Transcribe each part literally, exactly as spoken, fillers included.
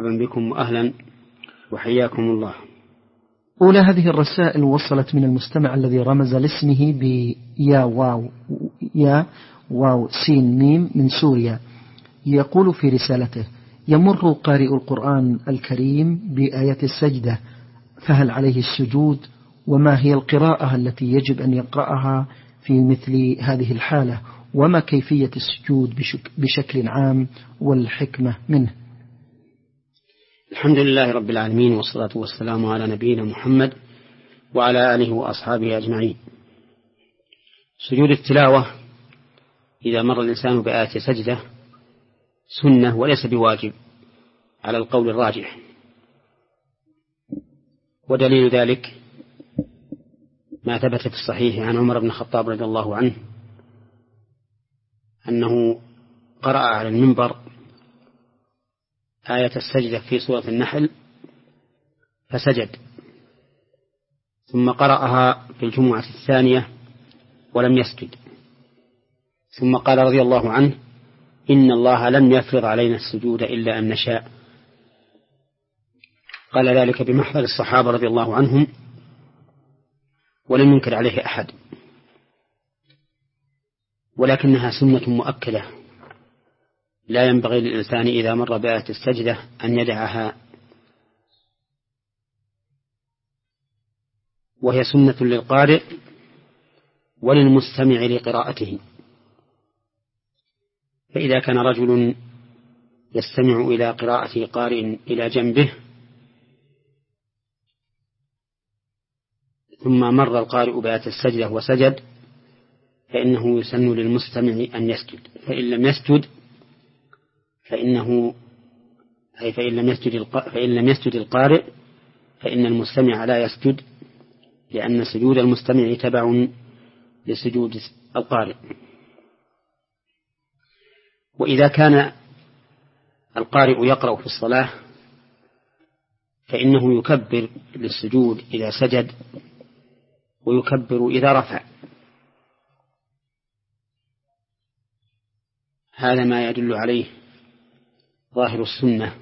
مرحبا بكم وأهلا وحياكم الله. أولى هذه الرسائل وصلت من المستمع الذي رمز لاسمه بيا واو يا واو سين ميم من سوريا. يقول في رسالته: يمر قارئ القرآن الكريم بآية السجدة، فهل عليه السجود؟ وما هي القراءة التي يجب أن يقرأها في مثل هذه الحالة؟ وما كيفية السجود بشكل عام والحكمة منه؟ الحمد لله رب العالمين، والصلاة والسلام على نبينا محمد وعلى آله وأصحابه أجمعين. سجود التلاوة إذا مر الإنسان بآية سجدة سنة وليس بواجب على القول الراجح، ودليل ذلك ما ثبت في الصحيح عن عمر بن الخطاب رضي الله عنه أنه قرأ على المنبر آية السجدة في سورة النحل فسجد، ثم قرأها في الجمعة الثانية ولم يسجد، ثم قال رضي الله عنه: إن الله لم يفرض علينا السجود إلا أن نشاء. قال ذلك بمحضر الصحابة رضي الله عنهم ولم ينكر عليه أحد، ولكنها سنة مؤكدة لا ينبغي للإنسان إذا مر بآية السجدة أن يدعها، وهي سنة للقارئ وللمستمع لقراءته. فإذا كان رجل يستمع إلى قراءة قارئ إلى جنبه ثم مر القارئ بآية السجدة وسجد فإنه يسن للمستمع أن يسجد، فإن لم يسجد فإنه أي فإن لم يسجد فإن لم يسجد القارئ فإن المستمع لا يسجد، لأن سجود المستمع تبع لسجود القارئ. وإذا كان القارئ يقرأ في الصلاة فإنه يكبر للسجود إذا سجد ويكبر إذا رفع. هذا ما يدل عليه ظاهر السنة،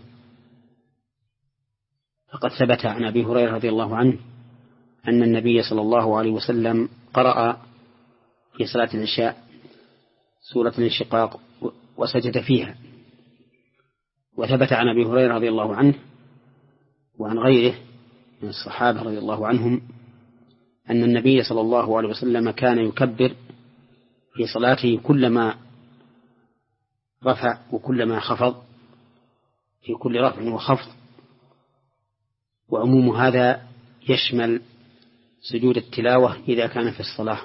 فقد ثبت عن أبي هريرة رضي الله عنه أن النبي صلى الله عليه وسلم قرأ في صلاة العشاء سورة الانشقاق وسجد فيها. وثبت عن أبي هريرة رضي الله عنه وعن غيره من الصحابة رضي الله عنهم أن النبي صلى الله عليه وسلم كان يكبر في صلاته كلما رفع وكلما خفض، في كل رفع وخفض. وعموم هذا يشمل سجود التلاوة إذا كان في الصلاة.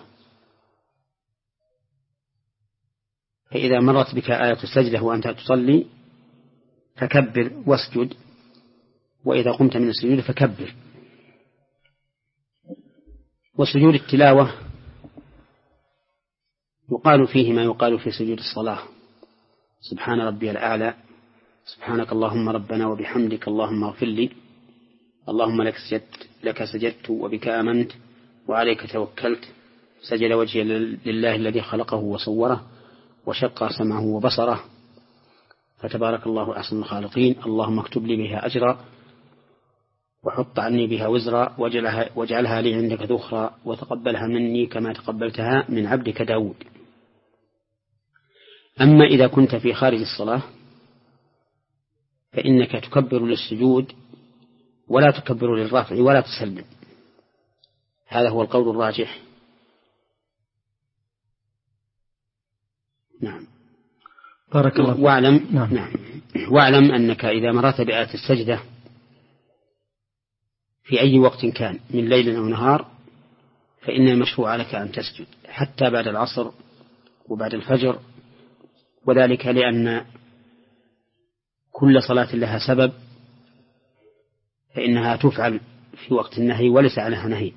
فإذا مرت بك آية السجدة وأنت تصلي فكبر واسجد، وإذا قمت من السجود فكبر. وسجود التلاوة يقال فيه ما يقال في سجود الصلاة: سبحان ربي الأعلى، سبحانك اللهم ربنا وبحمدك اللهم اغفر لي، اللهم لك سجدت لك سجدت وبك آمنت وعليك توكلت، سجد وجهي لله الذي خلقه وصوره وشق سمعه وبصره، فتبارك الله أحسن الخالقين، اللهم اكتب لي بها أجرا وحط عني بها وزرا واجعلها, واجعلها لي عندك ذخرا وتقبلها مني كما تقبلتها من عبدك داود. أما إذا كنت في خارج الصلاة فإنك تكبر للسجود ولا تكبر للرفع ولا تسلم. هذا هو القول الراجح. نعم. بارك الله. واعلم نعم. نعم. واعلم أنك إذا مرت بآية السجدة في أي وقت كان من ليل أو نهار فإن المشروع لك أن تسجد حتى بعد العصر وبعد الفجر، وذلك لأن كل صلاة لها سبب فإنها تفعل في وقت النهي وليس عليها نهي.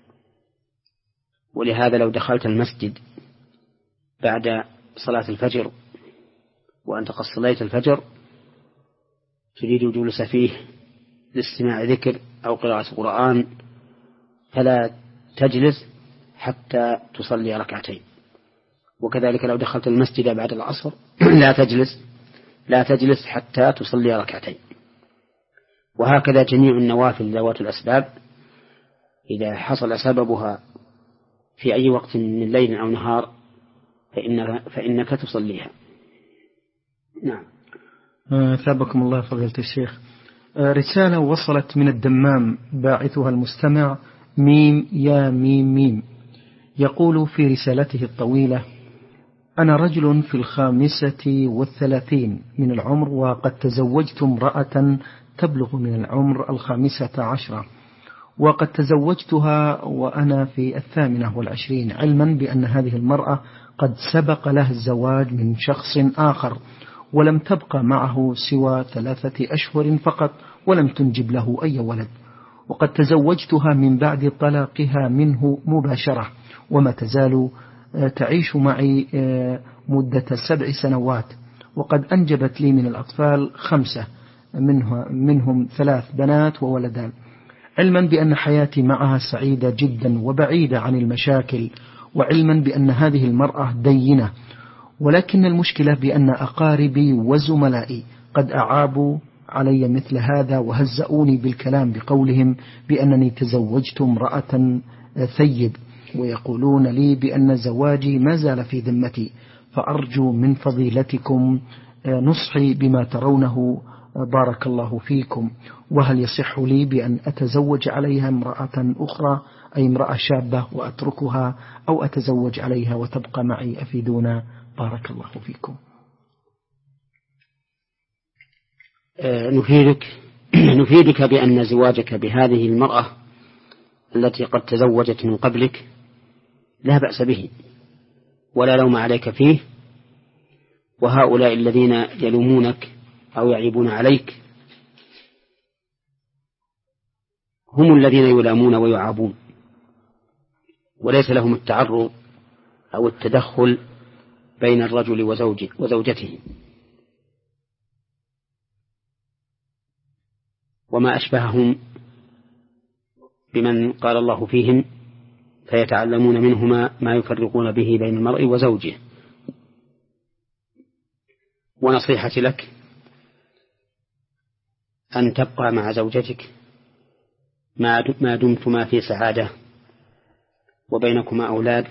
ولهذا لو دخلت المسجد بعد صلاة الفجر وأنت قد صليت الفجر تريد الجلوس فيه لاستماع ذكر أو قراءة قرآن فلا تجلس حتى تصلي ركعتين. وكذلك لو دخلت المسجد بعد العصر لا تجلس لا تجلس حتى تصلي ركعتين. وهكذا جميع النوافل ذوات الأسباب إذا حصل سببها في أي وقت من ليل أو نهار فإن فإنك تصليها. نعم. ثابكم الله فضيلة الشيخ. رسالة وصلت من الدمام باعثها المستمع ميم يا ميم ميم، يقول في رسالته الطويلة: أنا رجل في الخامسة والثلاثين من العمر، وقد تزوجت امرأة تبلغ من العمر الخامسة عشرة، وقد تزوجتها وأنا في الثامنة والعشرين، علما بأن هذه المرأة قد سبق لها الزواج من شخص آخر ولم تبقى معه سوى ثلاثة أشهر فقط ولم تنجب له أي ولد، وقد تزوجتها من بعد طلاقها منه مباشرة، وما تزال تعيش معي مدة سبع سنوات، وقد أنجبت لي من الأطفال خمسة منهم ثلاث بنات وولدان، علما بأن حياتي معها سعيدة جدا وبعيدة عن المشاكل، وعلما بأن هذه المرأة دينة، ولكن المشكلة بأن أقاربي وزملائي قد أعابوا علي مثل هذا وهزؤوني بالكلام بقولهم بأنني تزوجت امرأة ثيب، ويقولون لي بأن زواجي ما زال في ذمتي، فأرجو من فضيلتكم نصحي بما ترونه بارك الله فيكم، وهل يصح لي بأن أتزوج عليها امرأة أخرى أي امرأة شابة وأتركها، أو أتزوج عليها وتبقى معي؟ أفيدونا بارك الله فيكم. نفيدك نفيدك بأن زواجك بهذه المرأة التي قد تزوجت من قبلك لا بأس به ولا لوم عليك فيه، وهؤلاء الذين يلومونك أو يعيبون عليك هم الذين يلامون ويعابون، وليس لهم التعرض أو التدخل بين الرجل وزوجه وزوجته. وما أشبههم بمن قال الله فيهم: فيتعلمون منهما ما يفرقون به بين المرء وزوجه. ونصيحتي لك أن تبقى مع زوجتك ما دمتما في سعادة وبينكما أولاد،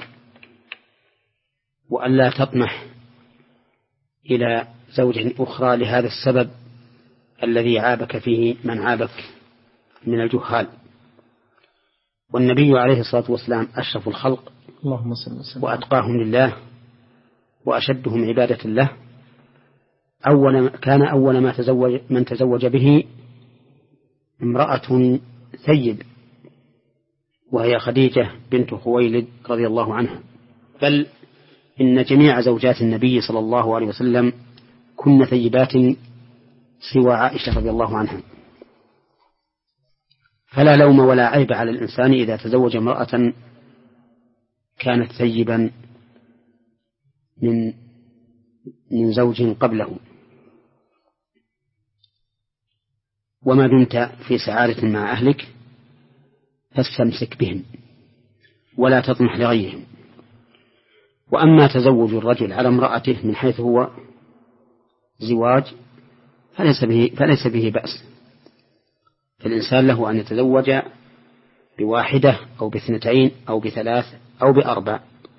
وأن لا تطمح إلى زوج أخرى لهذا السبب الذي عابك فيه من عابك من الجهال. والنبي عليه الصلاة والسلام أشرف الخلق اللهم صل وسلم وأتقاهم لله وأشدهم عبادة له، أول كان أول ما تزوج من تزوج به امرأة ثيب، وهي خديجة بنت خويلد رضي الله عنها، بل إن جميع زوجات النبي صلى الله عليه وسلم كن ثيبات سوى عائشة رضي الله عنها. فلا لوم ولا عيب على الإنسان إذا تزوج امرأة كانت ثيبا من من زوج قبله، وما دمت في سعادة مع أهلك فاستمسك بهم ولا تطمح لغيرهم. وأما تزوج الرجل على امرأته من حيث هو زواج فليس به, فليس به بأس، فالإنسان له أن يتزوج بواحدة أو باثنتين أو بثلاث أو بأربع،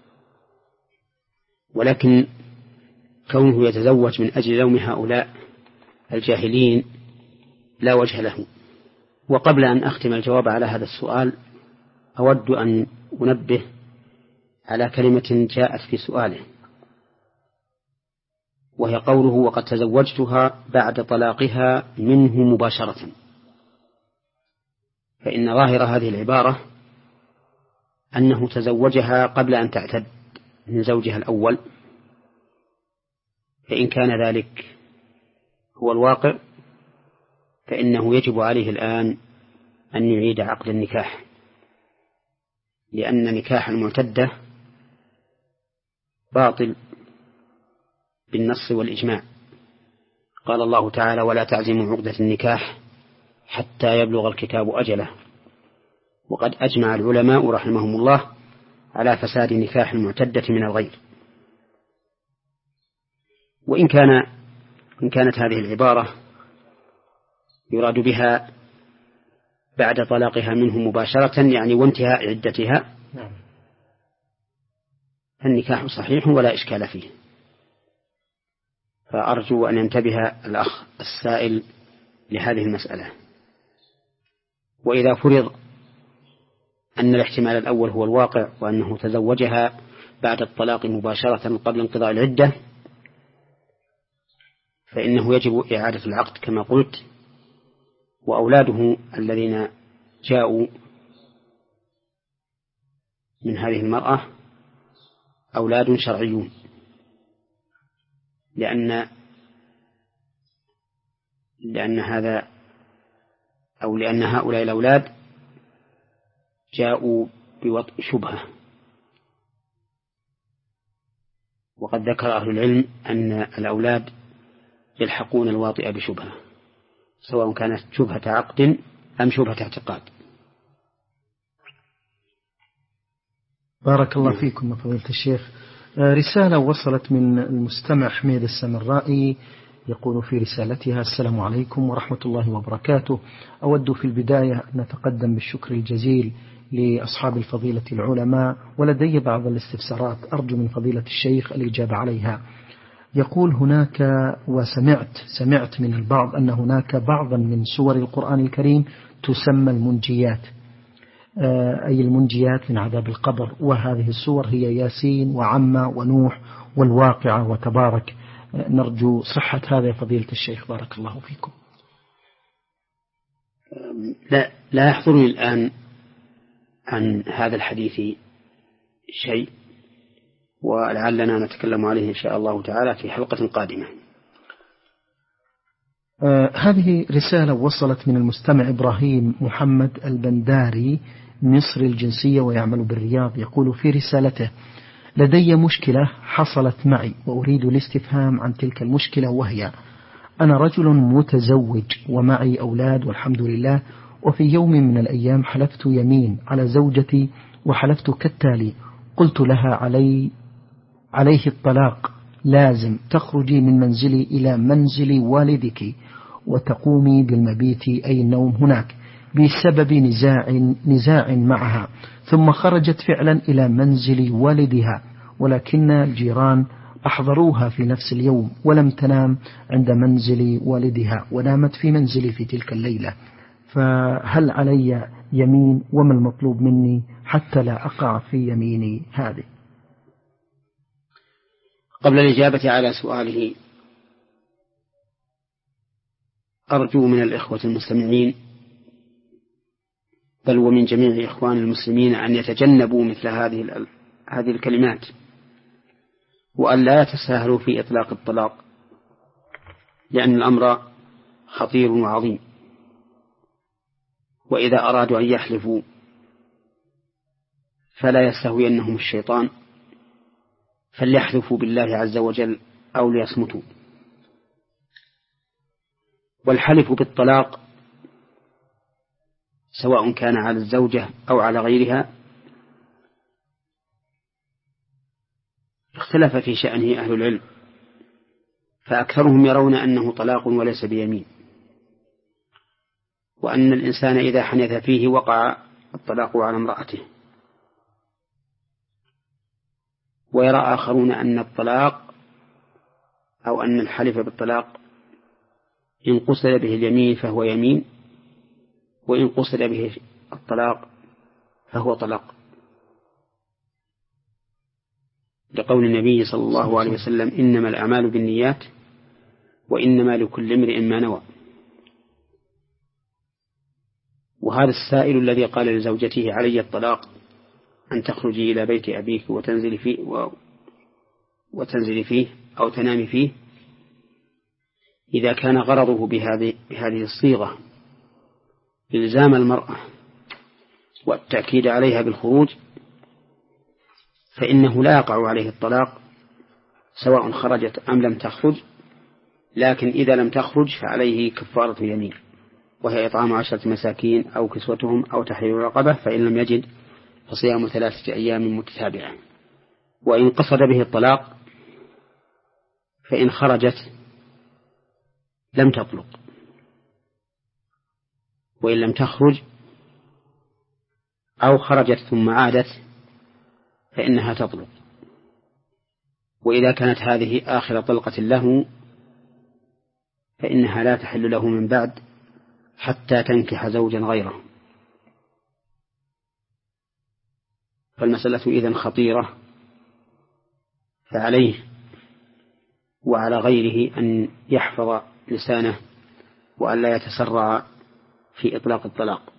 ولكن كونه يتزوج من أجل لوم هؤلاء الجاهلين لا وجه له. وقبل أن أختم الجواب على هذا السؤال أود أن أنبه على كلمة جاءت في سؤاله، وهي قوله: وقد تزوجتها بعد طلاقها منه مباشرة. فإن ظاهر هذه العبارة أنه تزوجها قبل أن تعتد من زوجها الأول، فإن كان ذلك هو الواقع فإنه يجب عليه الآن أن يعيد عقد النكاح، لأن نكاح المعتدة باطل بالنص والإجماع. قال الله تعالى: ولا تعزموا عقدة النكاح حتى يبلغ الكتاب أجله. وقد أجمع العلماء رحمهم الله على فساد نكاح المعتدة من الغير. وإن كان إن كانت هذه العبارة يراد بها بعد طلاقها منه مباشرة يعني وانتهاء عدتها النكاح صحيح ولا إشكال فيه. فأرجو أن ينتبه الأخ السائل لهذه المسألة. وإذا فرض أن الاحتمال الأول هو الواقع وأنه تزوجها بعد الطلاق مباشرة قبل انقضاء العدة فإنه يجب إعادة العقد كما قلت. وأولاده الذين جاءوا من هذه المرأة أولاد شرعيون، لأن لأن هذا أو لأن هؤلاء الأولاد جاءوا بوطء شبهة. وقد ذكر أهل العلم أن الأولاد يلحقون الواطئ بشبهة سواء كانت شبهة عقد أم شبهة اعتقاد. بارك الله فيكم فضيلة الشيخ. رسالة وصلت من المستمع حميد السمرائي يقول في رسالتها: السلام عليكم ورحمة الله وبركاته. أود في البداية أن نتقدم بالشكر الجزيل لأصحاب الفضيلة العلماء، ولدي بعض الاستفسارات أرجو من فضيلة الشيخ الإجابة عليها. يقول هناك وسمعت سمعت من البعض أن هناك بعضا من سور القرآن الكريم تسمى المنجيات، أي المنجيات من عذاب القبر، وهذه السور هي ياسين وعمة ونوح والواقعة وتبارك. نرجو صحة هذا يا فضيلة الشيخ بارك الله فيكم. لا, لا يحضرني الآن عن هذا الحديث شيء، ولعلنا نتكلم عليه إن شاء الله تعالى في حلقة قادمة. آه هذه رسالة وصلت من المستمع إبراهيم محمد البنداري مصري الجنسية ويعمل بالرياض. يقول في رسالته: لدي مشكلة حصلت معي وأريد الاستفهام عن تلك المشكلة، وهي: أنا رجل متزوج ومعي أولاد والحمد لله، وفي يوم من الأيام حلفت يمين على زوجتي وحلفت كالتالي: قلت لها علي عليه الطلاق، لازم تخرجي من منزلي إلى منزل والدك وتقومي بالمبيت أي النوم هناك، بسبب نزاع نزاع معها. ثم خرجت فعلا إلى منزل والدها، ولكن الجيران أحضروها في نفس اليوم ولم تنام عند منزل والدها ونامت في منزلي في تلك الليلة، فهل علي يمين وما المطلوب مني حتى لا أقع في يميني هذه؟ قبل الإجابة على سؤاله أرجو من الإخوة المستمعين بل ومن جميع إخوان المسلمين أن يتجنبوا مثل هذه هذه الكلمات، وأن لا يتساهلوا في إطلاق الطلاق، لأن الأمر خطير وعظيم. وإذا أرادوا أن يحلفوا فلا يستهوينهم الشيطان، فليحلفوا بالله عز وجل أو ليصمتوا. والحلف بالطلاق سواء كان على الزوجة أو على غيرها اختلف في شأنه أهل العلم، فأكثرهم يرون أنه طلاق وليس بيمين، وأن الإنسان إذا حنث فيه وقع الطلاق على امرأته. ويرى آخرون أن الطلاق أو أن الحلف بالطلاق إن قصد به اليمين فهو يمين، وإن قصد به الطلاق فهو طلاق، لقول النبي صلى الله عليه وسلم: إنما الأعمال بالنيات وإنما لكل امرئ ما نوى. وهذا السائل الذي قال لزوجته علي الطلاق أن تخرجي إلى بيت أبيك وتنزلي فيه و... وتنزلي فيه أو تنامي فيه، إذا كان غرضه بهذه بهذه الصيغة إلزام المرأة والتأكيد عليها بالخروج فإنه لا يقع عليه الطلاق سواء خرجت أم لم تخرج، لكن إذا لم تخرج فعليه كفارة يمين، وهي إطعام عشرة مساكين أو كسوتهم أو تحرير رقبة، فإن لم يجد فصيام ثلاثة أيام متتابعة. وإن قصد به الطلاق فإن خرجت لم تطلق، وإن لم تخرج أو خرجت ثم عادت فإنها تطلق. وإذا كانت هذه آخر طلقة له فإنها لا تحل له من بعد حتى تنكح زوجا غيره. فالمسألة إذن خطيرة، فعليه وعلى غيره أن يحفظ لسانه وأن لا يتسرع في إطلاق الطلاق.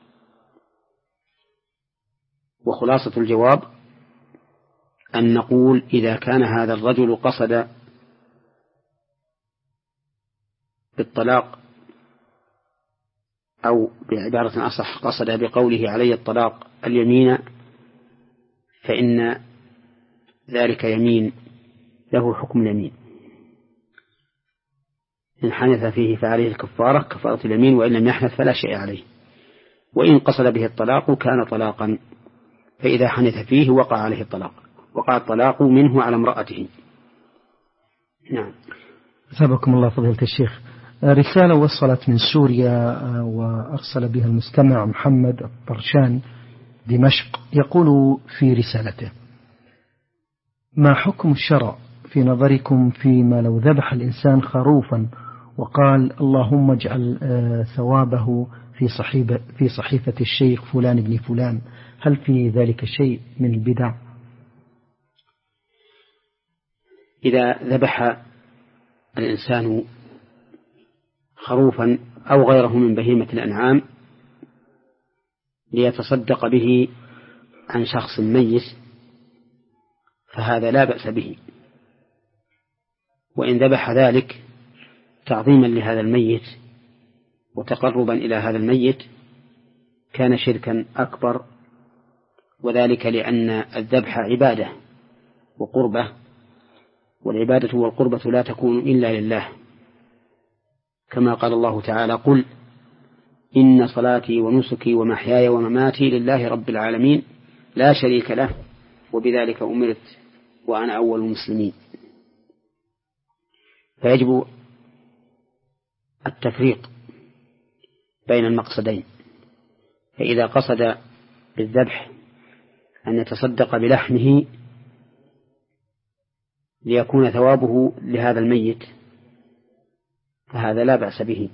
وخلاصة الجواب أن نقول إذا كان هذا الرجل قصد بالطلاق، أو بعبارة أصح قصد بقوله علي الطلاق اليمين، فإن ذلك يمين له حكم اليمين. إن حنث فيه فعليه الكفارة كفارة اليمين، وإن لم يحنث فلا شيء عليه. وإن قصد به الطلاق كان طلاقا، فإذا حنث فيه وقع عليه الطلاق، وقع الطلاق منه على امرأته. نعم. أثابكم الله فضيلة الشيخ. رسالة وصلت من سوريا وأرسل بها المستمع محمد الطرشان دمشق، يقول في رسالته: ما حكم الشرع في نظركم فيما لو ذبح الإنسان خروفا وقال اللهم اجعل ثوابه في صحيفة, في صحيفة الشيخ فلان بن فلان، هل في ذلك شيء من البدع؟ إذا ذبح الإنسان خروفا أو غيره من بهيمة الأنعام ليتصدق به عن شخص ميت فهذا لا بأس به. وإن ذبح ذلك تعظيما لهذا الميت وتقربا إلى هذا الميت كان شركا أكبر، وذلك لأن الذبح عبادة وقربة، والعبادة والقربة لا تكون إلا لله، كما قال الله تعالى: قل إن صلاتي ونسكي ومحياي ومماتي لله رب العالمين لا شريك له وبذلك أمرت وأنا أول المسلمين. فيجب التفريق بين المقصدين. فإذا قصد بالذبح أن يتصدق بلحمه ليكون ثوابه لهذا الميت فهذا لا بأس به.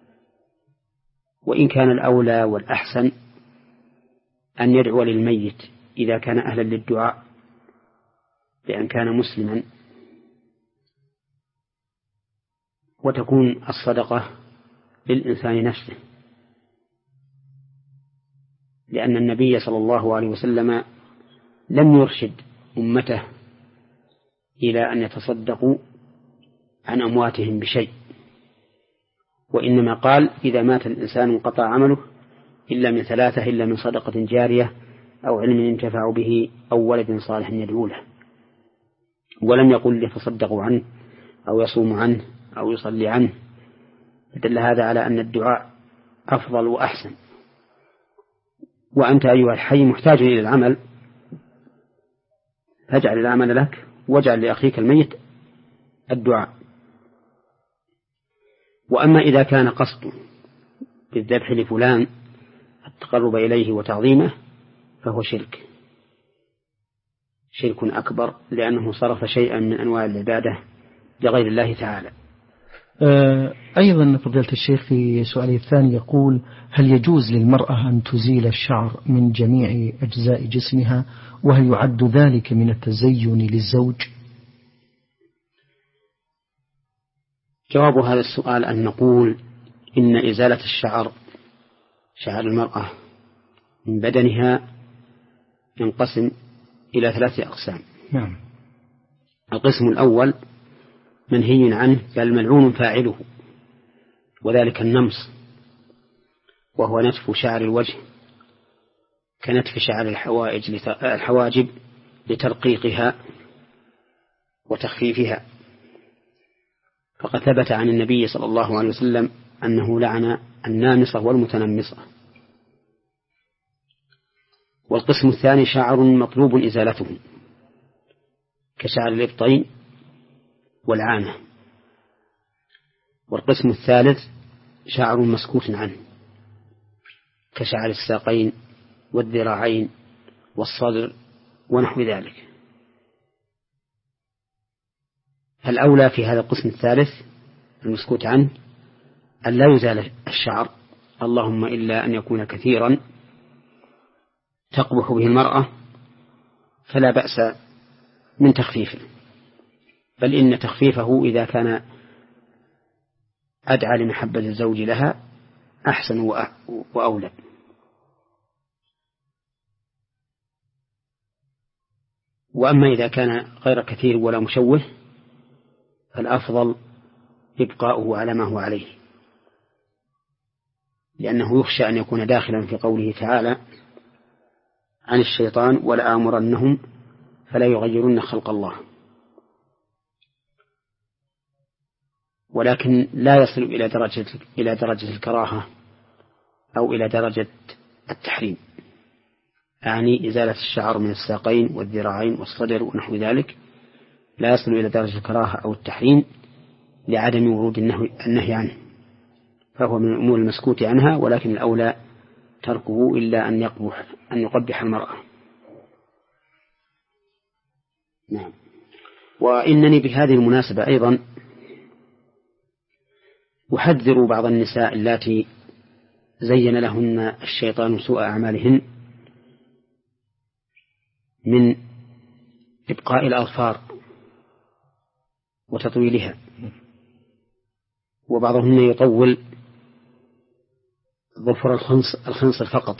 وإن كان الأولى والأحسن أن يدعو للميت إذا كان أهلا للدعاء بأن كان مسلما، وتكون الصدقة للإنسان نفسه، لأن النبي صلى الله عليه وسلم لم يرشد أمته إلى أن يتصدقوا عن أمواتهم بشيء، وإنما قال: إذا مات الإنسان انقطع عمله إلا من ثلاثة، إلا من صدقة جارية أو علم ينتفع به أو ولد صالح يدعو له. ولم يقل يتصدقوا عنه أو يصوم عنه أو يصلي عنه، فدل هذا على أن الدعاء أفضل وأحسن. وأنت أيها الحي محتاج إلى العمل، فاجعل العمل لك واجعل لأخيك الميت الدعاء. وأما إذا كان قصد بالذبح لفلان التقرب إليه وتعظيمه فهو شرك شرك أكبر، لأنه صرف شيئا من أنواع العبادة لغير الله تعالى. أيضا فضيلة الشيخ في سؤاله الثاني يقول: هل يجوز للمرأة أن تزيل الشعر من جميع أجزاء جسمها، وهل يعد ذلك من التزين للزوج؟ جواب هذا السؤال أن نقول إن إزالة الشعر شعر المرأة من بدنها ينقسم إلى ثلاثة أقسام. نعم. القسم الأول منهي عنه بل ملعون فاعله، وذلك النمص، وهو نتف شعر الوجه كنتف شعر الحوائج الحواجب لترقيقها وتخفيفها، فقد ثبت عن النبي صلى الله عليه وسلم أنه لعن النامصة والمتنمصة. والقسم الثاني شعر مطلوب إزالته كشعر الإبطين والعانة. والقسم الثالث شعر مسكوت عنه كشعر الساقين والذراعين والصدر ونحو ذلك. فالأولى في هذا القسم الثالث المسكوت عنه أن لا يزال الشعر، اللهم إلا أن يكون كثيرا تقبح به المرأة فلا بأس من تخفيفه، بل إن تخفيفه إذا كان أدعى لمحبة الزوج لها أحسن وأولى. وأما إذا كان غير كثير ولا مشوه فالأفضل إبقاؤه على ما هو عليه، لأنه يخشى أن يكون داخلا في قوله تعالى عن الشيطان ولآمرنهم فلا يغيرن خلق الله، ولكن لا يصل إلى درجة إلى درجة الكراهة أو إلى درجة التحريم، يعني إزالة الشعر من الساقين والذراعين والصدر ونحو ذلك لا يصل إلى درجة الكراهة أو التحريم لعدم ورود النهي عنه، فهو من الأمور المسكوت عنها، ولكن الأولى تركه إلا أن يقبح أن يقبح المرأة. نعم. وإنني بهذه المناسبة أيضا أحذر بعض النساء اللاتي زين لهن الشيطان سوء أعمالهن من إبقاء الأظفار وتطويلها، وبعضهن يطول ظفر الخنصر فقط،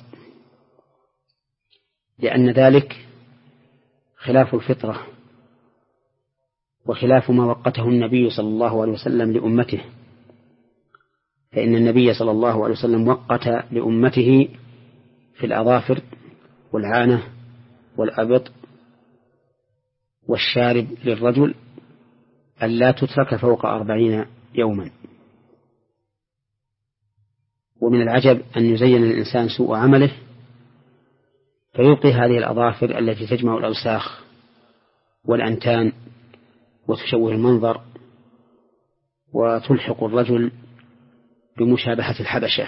لأن ذلك خلاف الفطرة وخلاف ما وقته النبي صلى الله عليه وسلم لأمته، فإن النبي صلى الله عليه وسلم وقت لأمته في الأظافر والعانة والأبط والشارب للرجل ألا تترك فوق أربعين يوما. ومن العجب أن يزين الإنسان سوء عمله فيبقي هذه الأظافر التي تجمع الأوساخ والأنتان وتشوه المنظر وتلحق الرجل بمشابهة الحبشة،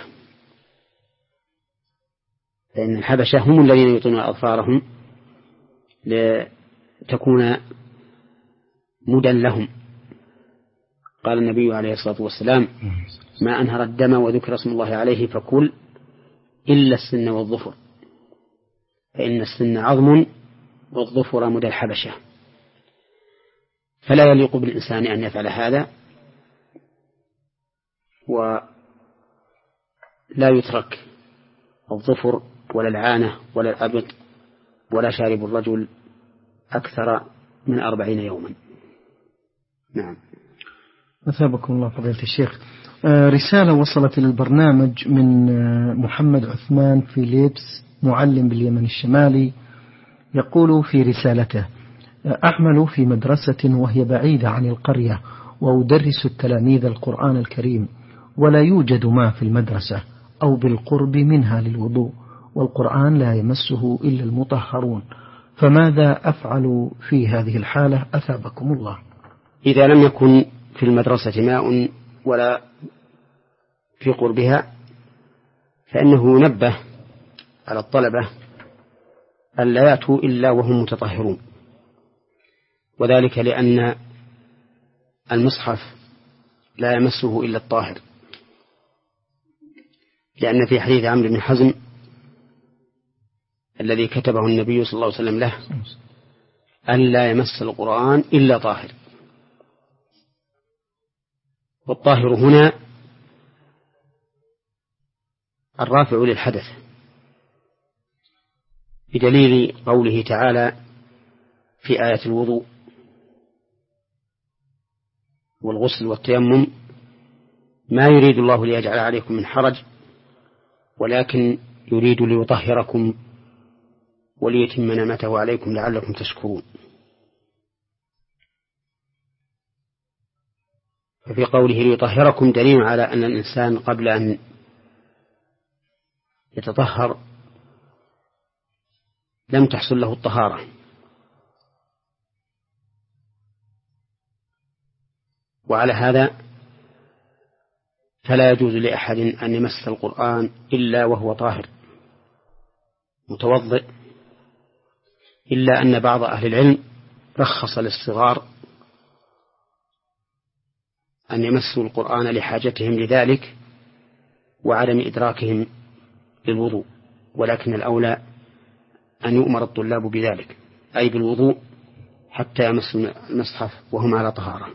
فإن الحبشة هم الذين يطون أظفارهم لتكون مدى لهم. قال النبي عليه الصلاة والسلام ما أنهر الدم وذكر اسم الله عليه فكل إلا السن والظفر، فإن السن عظم والظفر مدى الحبشة، فلا يليق بالإنسان أن يفعل هذا، ولا يترك الظفر ولا العانة ولا الأبط ولا شارب الرجل أكثر من أربعين يوما. نعم. أثابكم الله فضيلة الشيخ. رسالة وصلت إلى البرنامج من محمد عثمان فيليبس معلم باليمن الشمالي، يقول في رسالته: أعمل في مدرسة وهي بعيدة عن القرية، وأدرس التلاميذ القرآن الكريم، ولا يوجد ماء في المدرسة أو بالقرب منها للوضوء، والقرآن لا يمسه إلا المطهرون، فماذا أفعل في هذه الحالة أثابكم الله؟ إذا لم يكن في المدرسة ماء ولا في قربها فإنه ينبه على الطلبة أن لا يأتوا إلا وهم متطهرون، وذلك لأن المصحف لا يمسه إلا الطاهر، لأن في حديث عمرو بن حزم الذي كتبه النبي صلى الله عليه وسلم له أن لا يمس القرآن إلا طاهر، والطاهر هنا الرافع للحدث، بدليل قوله تعالى في آية الوضوء والغسل والتيمم: ما يريد الله ليجعل عليكم من حرج ولكن يريد ليطهركم وليتم نعمته عليكم لعلكم تشكرون. ففي قوله ليطهركم دليل على أن الإنسان قبل أن يتطهر لم تحصل له الطهارة، وعلى هذا فلا يجوز لأحد أن يمس القرآن إلا وهو طاهر، متوضئ، إلا أن بعض أهل العلم رخص للصغار أن يمسوا القرآن لحاجتهم لذلك وعدم إدراكهم للوضوء، ولكن الأولى أن يؤمر الطلاب بذلك، أي بالوضوء حتى يمسوا المصحف وهم على طهارة.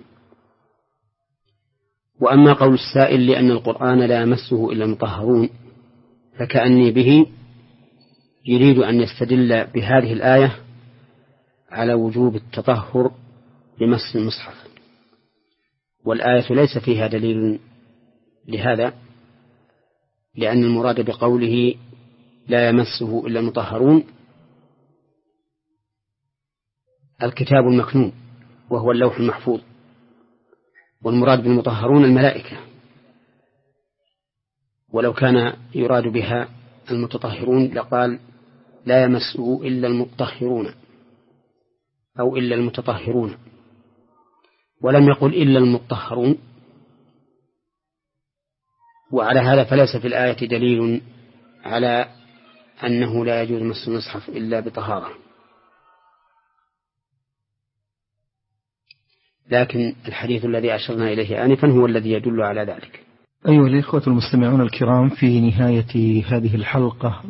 وأما قول السائل لأن القرآن لا يمسه إلا المطهرون، فكأني به يريد أن يستدل بهذه الآية على وجوب التطهر لمس المصحف، والآية ليس فيها دليل لهذا، لأن المراد بقوله لا يمسه إلا المطهرون الكتاب المكنون وهو اللوح المحفوظ، والمراد بالمطهرون الملائكة، ولو كان يراد بها المتطهرون لقال لا يمسه إلا المطهرون أو إلا المتطهرون، ولم يقل إلا المطهرون. وعلى هذا فليس في الآية دليل على أنه لا يجوز مس المصحف إلا بطهارة، لكن الحديث الذي أشرنا إليه آنفا هو الذي يدل على ذلك. أيها الإخوة المستمعون الكرام، في نهاية هذه الحلقة